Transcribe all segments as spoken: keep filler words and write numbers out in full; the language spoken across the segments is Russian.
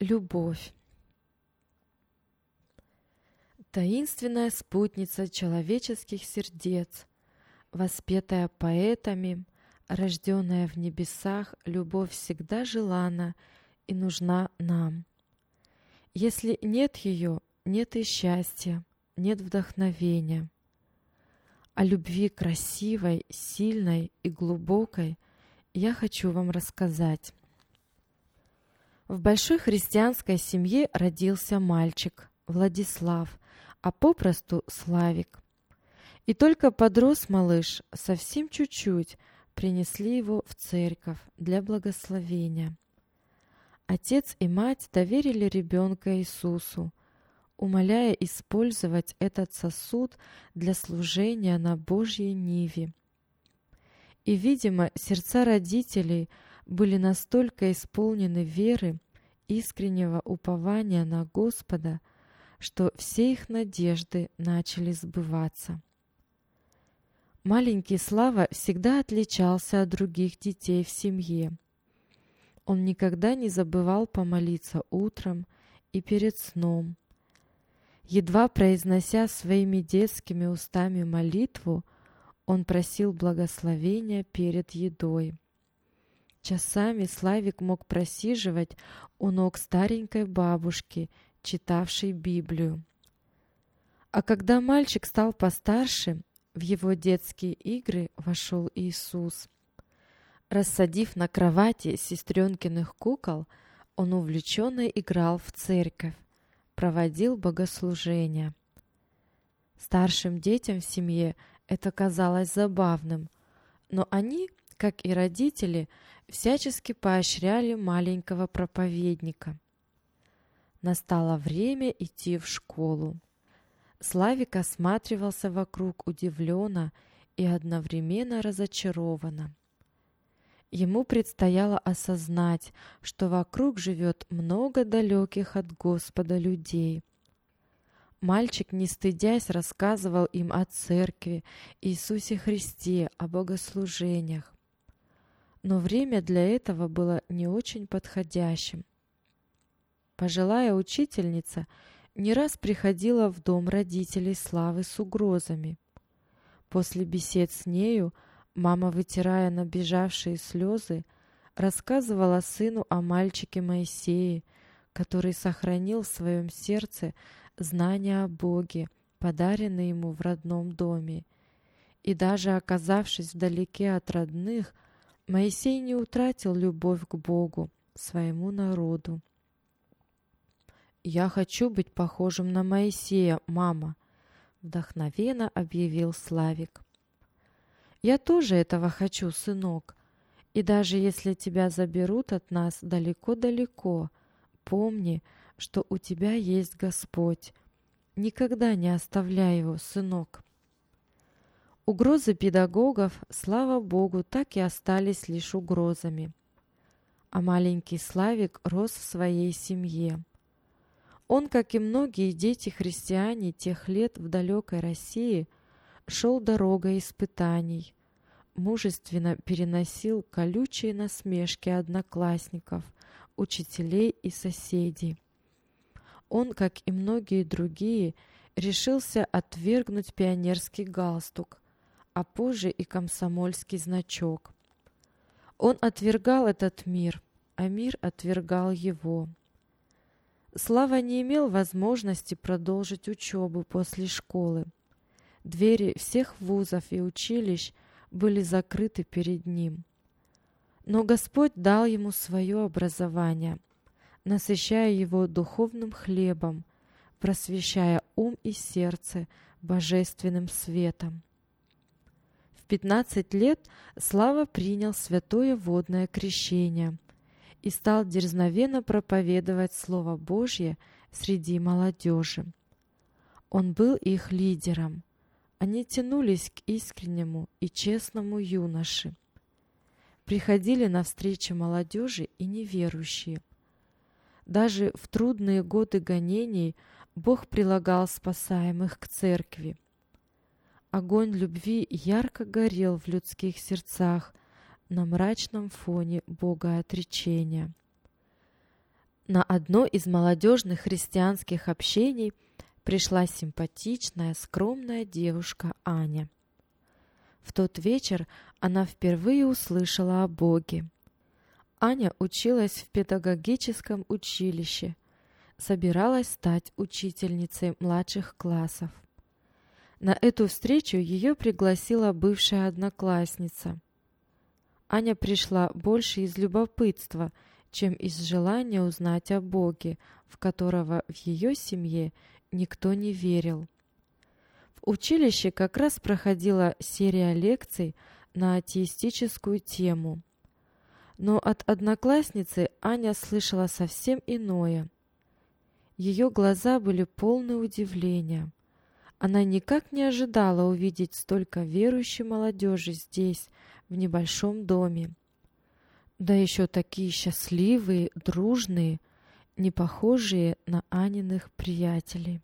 Любовь. Таинственная спутница человеческих сердец, воспетая поэтами, рожденная в небесах, любовь всегда желана и нужна нам. Если нет ее, нет и счастья, нет вдохновения. О любви красивой, сильной и глубокой я хочу вам рассказать. В большой христианской семье родился мальчик Владислав, а попросту Славик. И только подрос малыш, совсем чуть-чуть, принесли его в церковь для благословения. Отец и мать доверили ребенка Иисусу, умоляя использовать этот сосуд для служения на Божьей ниве. И, видимо, сердца родителей были настолько исполнены веры, искреннего упования на Господа, что все их надежды начали сбываться. Маленький Слава всегда отличался от других детей в семье. Он никогда не забывал помолиться утром и перед сном. Едва произнося своими детскими устами молитву, он просил благословения перед едой. Часами Славик мог просиживать у ног старенькой бабушки, читавшей Библию. А когда мальчик стал постарше, в его детские игры вошел Иисус. Рассадив на кровати сестренкиных кукол, он увлеченно играл в церковь, проводил богослужения. Старшим детям в семье это казалось забавным, но они, как и родители, всячески поощряли маленького проповедника. Настало время идти в школу. Славик осматривался вокруг удивленно и одновременно разочарованно. Ему предстояло осознать, что вокруг живет много далеких от Господа людей. Мальчик, не стыдясь, рассказывал им о церкви, Иисусе Христе, о богослужениях. Но время для этого было не очень подходящим. Пожилая учительница не раз приходила в дом родителей Славы с угрозами. После бесед с нею мама, вытирая набежавшие слезы, рассказывала сыну о мальчике Моисее, который сохранил в своем сердце знания о Боге, подаренные ему в родном доме. И даже оказавшись вдалеке от родных, Моисей не утратил любовь к Богу, своему народу. «Я хочу быть похожим на Моисея, мама», — вдохновенно объявил Славик. «Я тоже этого хочу, сынок. И даже если тебя заберут от нас далеко-далеко, помни, что у тебя есть Господь. Никогда не оставляй его, сынок». Угрозы педагогов, слава Богу, так и остались лишь угрозами. А маленький Славик рос в своей семье. Он, как и многие дети-христиане тех лет в далекой России, шел дорогой испытаний, мужественно переносил колючие насмешки одноклассников, учителей и соседей. Он, как и многие другие, решился отвергнуть пионерский галстук, а позже и комсомольский значок. Он отвергал этот мир, а мир отвергал его. Слава не имел возможности продолжить учебу после школы. Двери всех вузов и училищ были закрыты перед ним. Но Господь дал ему свое образование, насыщая его духовным хлебом, просвещая ум и сердце божественным светом. В пятнадцать лет Слава принял святое водное крещение и стал дерзновенно проповедовать Слово Божье среди молодежи. Он был их лидером. Они тянулись к искреннему и честному юноше. Приходили на встречи молодежи и неверующие. Даже в трудные годы гонений Бог прилагал спасаемых к церкви. Огонь любви ярко горел в людских сердцах на мрачном фоне богоотречения. На одно из молодежных христианских общений пришла симпатичная, скромная девушка Аня. В тот вечер она впервые услышала о Боге. Аня училась в педагогическом училище, собиралась стать учительницей младших классов. На эту встречу ее пригласила бывшая одноклассница. Аня пришла больше из любопытства, чем из желания узнать о Боге, в которого в ее семье никто не верил. В училище как раз проходила серия лекций на атеистическую тему. Но от одноклассницы Аня слышала совсем иное. Ее глаза были полны удивления. Она никак не ожидала увидеть столько верующей молодежи здесь, в небольшом доме. Да еще такие счастливые, дружные, не похожие на Аниных приятелей.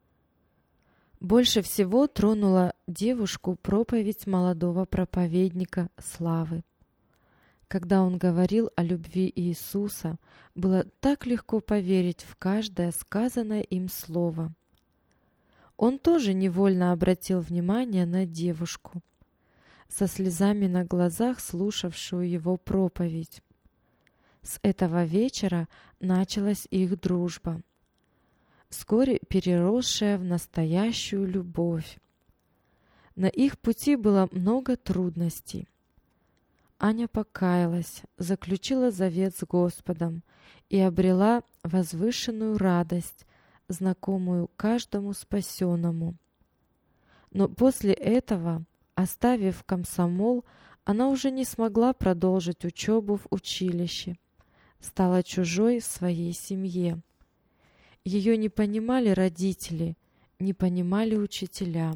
Больше всего тронула девушку проповедь молодого проповедника Славы. Когда он говорил о любви Иисуса, было так легко поверить в каждое сказанное им слово. Он тоже невольно обратил внимание на девушку, со слезами на глазах слушавшую его проповедь. С этого вечера началась их дружба, вскоре переросшая в настоящую любовь. На их пути было много трудностей. Аня покаялась, заключила завет с Господом и обрела возвышенную радость, знакомую каждому спасенному. Но после этого, оставив комсомол, она уже не смогла продолжить учебу в училище, стала чужой в своей семье. Ее не понимали родители, не понимали учителя.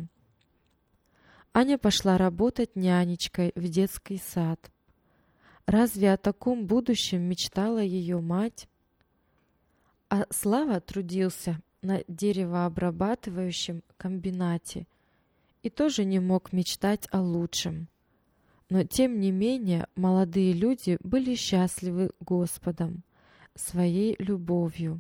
Аня пошла работать нянечкой в детский сад. Разве о таком будущем мечтала ее мать? А Слава трудился на деревообрабатывающем комбинате и тоже не мог мечтать о лучшем. Но тем не менее молодые люди были счастливы Господом, своей любовью.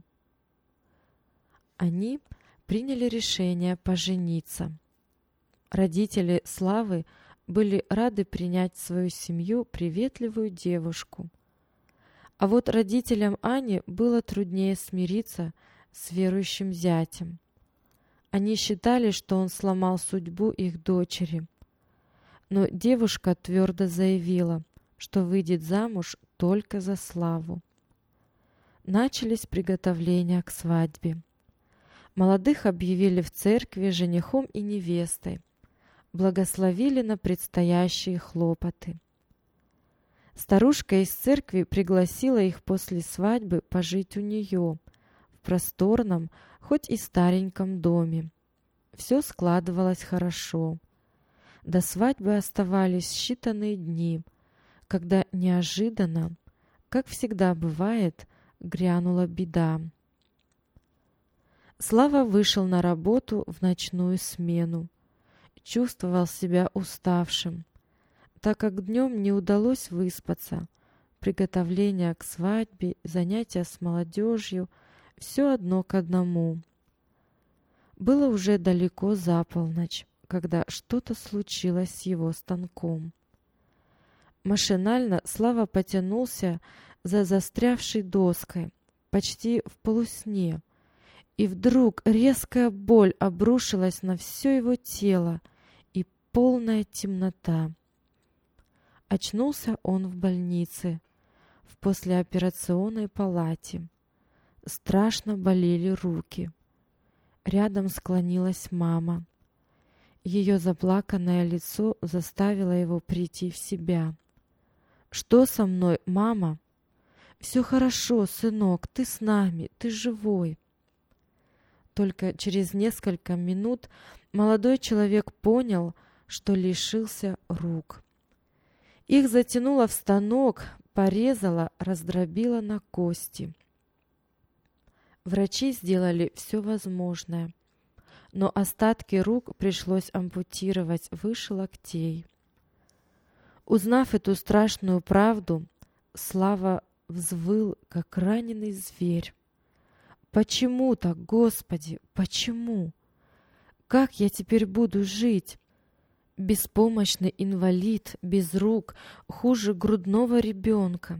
Они приняли решение пожениться. Родители Славы были рады принять в свою семью приветливую девушку. А вот родителям Ани было труднее смириться с верующим зятем. Они считали, что он сломал судьбу их дочери. Но девушка твердо заявила, что выйдет замуж только за Славу. Начались приготовления к свадьбе. Молодых объявили в церкви женихом и невестой, благословили на предстоящие хлопоты. Старушка из церкви пригласила их после свадьбы пожить у нее, в просторном, хоть и стареньком доме. Все складывалось хорошо. До свадьбы оставались считанные дни, когда неожиданно, как всегда бывает, грянула беда. Слава вышел на работу в ночную смену. Чувствовал себя уставшим, так как днем не удалось выспаться. Приготовления к свадьбе, занятия с молодежью — все одно к одному. Было уже далеко за полночь, когда что-то случилось с его станком. Машинально Слава потянулся за застрявшей доской, почти в полусне, и вдруг резкая боль обрушилась на все его тело и полная темнота. Очнулся он в больнице, в послеоперационной палате. Страшно болели руки. Рядом склонилась мама. Ее заплаканное лицо заставило его прийти в себя. «Что со мной, мама?» «Все хорошо, сынок, ты с нами, ты живой». Только через несколько минут молодой человек понял, что лишился рук. Их затянуло в станок, порезало, раздробило на кости. Врачи сделали все возможное, но остатки рук пришлось ампутировать выше локтей. Узнав эту страшную правду, Слава взвыл, как раненый зверь. Почему так, Господи, почему? Как я теперь буду жить? Беспомощный инвалид, без рук, хуже грудного ребенка.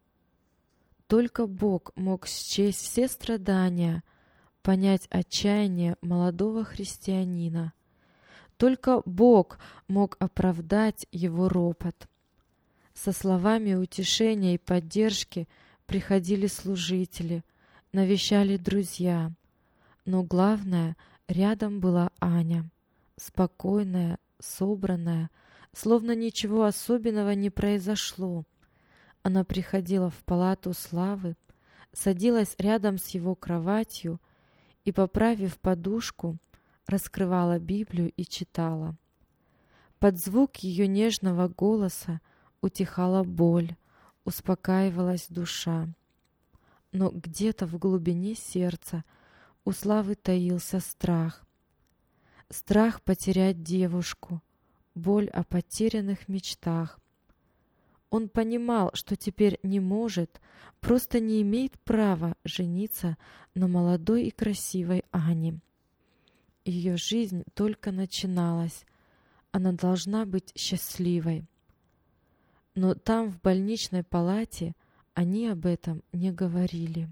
Только Бог мог счесть все страдания, понять отчаяние молодого христианина. Только Бог мог оправдать его ропот. Со словами утешения и поддержки приходили служители, навещали друзья. Но главное, рядом была Аня, спокойная, собранная, словно ничего особенного не произошло. Она приходила в палату Славы, садилась рядом с его кроватью и, поправив подушку, раскрывала Библию и читала. Под звук ее нежного голоса утихала боль, успокаивалась душа. Но где-то в глубине сердца у Славы таился страх. Страх потерять девушку, боль о потерянных мечтах. Он понимал, что теперь не может, просто не имеет права жениться на молодой и красивой Ане. Ее жизнь только начиналась, она должна быть счастливой. Но там, в больничной палате, они об этом не говорили.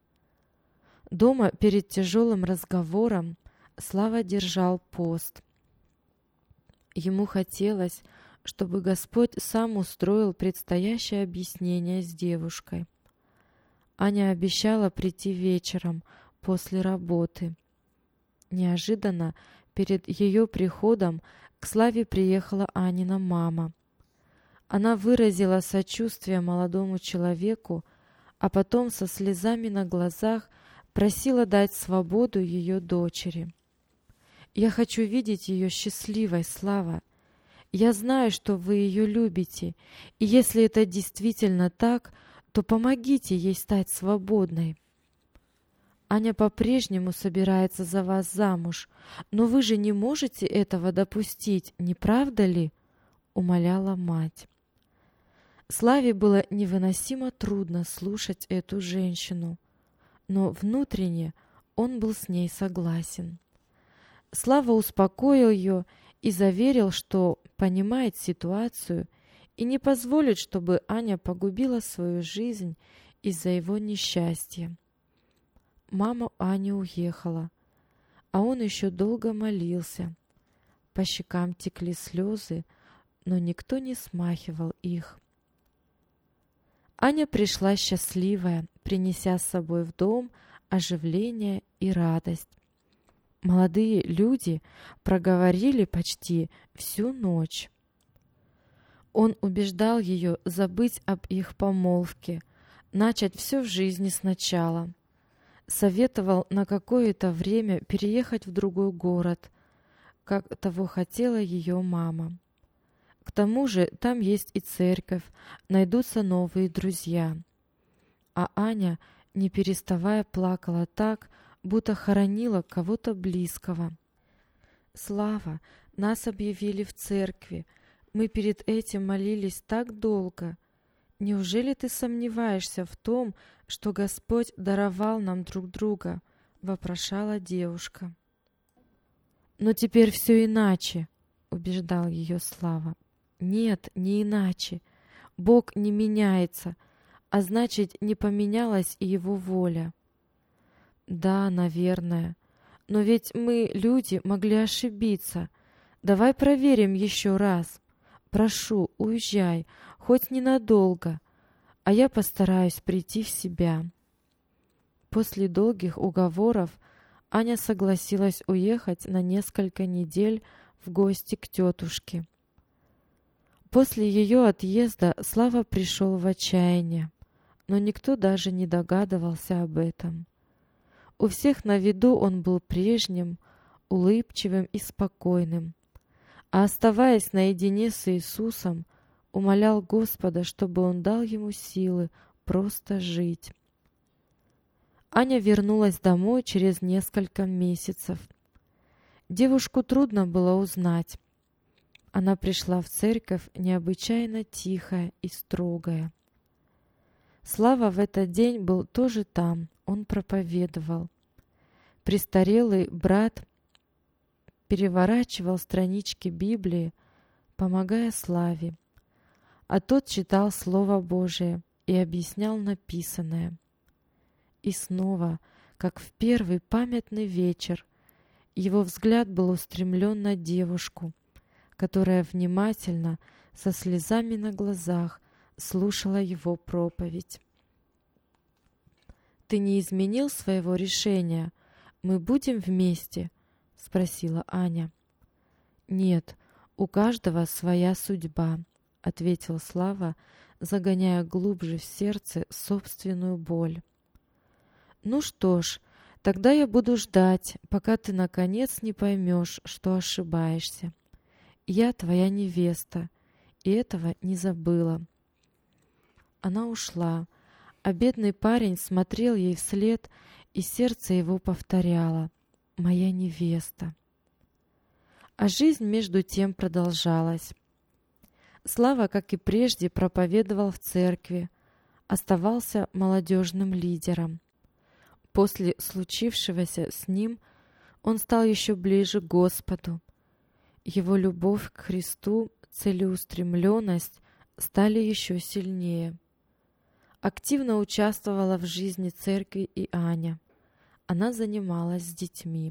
Дома перед тяжелым разговором Слава держал пост. Ему хотелось, чтобы Господь сам устроил предстоящее объяснение с девушкой. Аня обещала прийти вечером после работы. Неожиданно перед ее приходом к Славе приехала Анина мама. Она выразила сочувствие молодому человеку, а потом со слезами на глазах просила дать свободу ее дочери. «Я хочу видеть ее счастливой, Слава. Я знаю, что вы ее любите, и если это действительно так, то помогите ей стать свободной. Аня по-прежнему собирается за вас замуж, но вы же не можете этого допустить, не правда ли?» — умоляла мать. Славе было невыносимо трудно слушать эту женщину, но внутренне он был с ней согласен. Слава успокоил ее и заверил, что понимает ситуацию и не позволит, чтобы Аня погубила свою жизнь из-за его несчастья. Мама Ани уехала, а он еще долго молился. По щекам текли слезы, но никто не смахивал их. Аня пришла счастливая, принеся с собой в дом оживление и радость. Молодые люди проговорили почти всю ночь. Он убеждал ее забыть об их помолвке, начать все в жизни сначала. Советовал на какое-то время переехать в другой город, как того хотела ее мама. К тому же там есть и церковь, найдутся новые друзья. А Аня, не переставая, плакала так, будто хоронила кого-то близкого. «Слава, нас объявили в церкви. Мы перед этим молились так долго. Неужели ты сомневаешься в том, что Господь даровал нам друг друга?» — вопрошала девушка. «Но теперь все иначе», — убеждал ее Слава. «Нет, не иначе. Бог не меняется, а значит, не поменялась и Его воля». «Да, наверное. Но ведь мы, люди, могли ошибиться. Давай проверим еще раз. Прошу, уезжай, хоть ненадолго, а я постараюсь прийти в себя». После долгих уговоров Аня согласилась уехать на несколько недель в гости к тетушке. После ее отъезда Слава пришел в отчаяние, но никто даже не догадывался об этом. У всех на виду он был прежним, улыбчивым и спокойным, а оставаясь наедине с Иисусом, умолял Господа, чтобы Он дал ему силы просто жить. Аня вернулась домой через несколько месяцев. Девушку трудно было узнать. Она пришла в церковь необычайно тихая и строгая. Слава в этот день был тоже там, он проповедовал. престарелый брат переворачивал странички Библии, помогая Славе, а тот читал Слово Божие и объяснял написанное. И снова, как в первый памятный вечер, его взгляд был устремлен на девушку, которая внимательно, со слезами на глазах, слушала его проповедь. «Ты не изменил своего решения? Мы будем вместе?» — спросила Аня. «Нет, у каждого своя судьба», — ответил Слава, загоняя глубже в сердце собственную боль. «Ну что ж, тогда я буду ждать, пока ты наконец не поймешь, что ошибаешься. Я твоя невеста, и этого не забыла». Она ушла, а бедный парень смотрел ей вслед, и сердце его повторяло: «Моя невеста». А жизнь между тем продолжалась. Слава, как и прежде, проповедовал в церкви, оставался молодежным лидером. После случившегося с ним он стал еще ближе к Господу. Его любовь к Христу, целеустремленность стали еще сильнее. Активно участвовала в жизни церкви и Аня. Она занималась с детьми.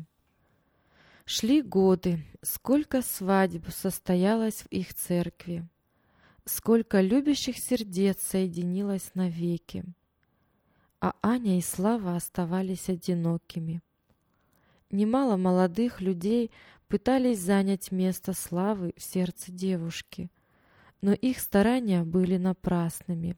Шли годы, сколько свадеб состоялось в их церкви, сколько любящих сердец соединилось навеки. А Аня и Слава оставались одинокими. Немало молодых людей пытались занять место Славы в сердце девушки, но их старания были напрасными.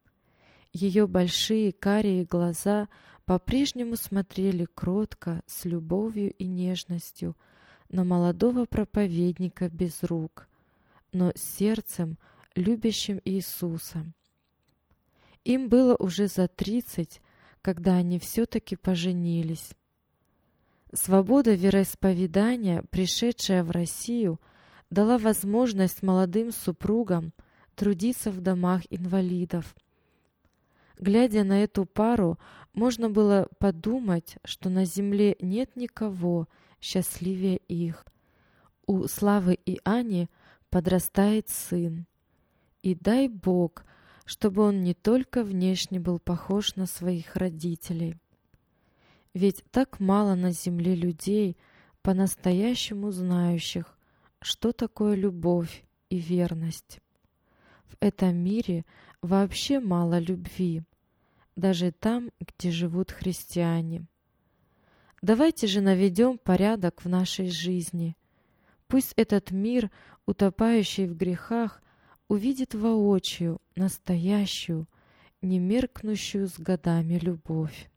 Ее большие карие глаза по-прежнему смотрели кротко, с любовью и нежностью на молодого проповедника без рук, но с сердцем, любящим Иисуса. Им было уже за тридцать, когда они все-таки поженились. Свобода вероисповедания, пришедшая в Россию, дала возможность молодым супругам трудиться в домах инвалидов. Глядя на эту пару, можно было подумать, что на земле нет никого счастливее их. У Славы и Ани подрастает сын. И дай Бог, чтобы он не только внешне был похож на своих родителей. Ведь так мало на земле людей, по-настоящему знающих, что такое любовь и верность. В этом мире вообще мало любви, даже там, где живут христиане. Давайте же наведем порядок в нашей жизни. Пусть этот мир, утопающий в грехах, увидит воочию настоящую, немеркнущую с годами любовь.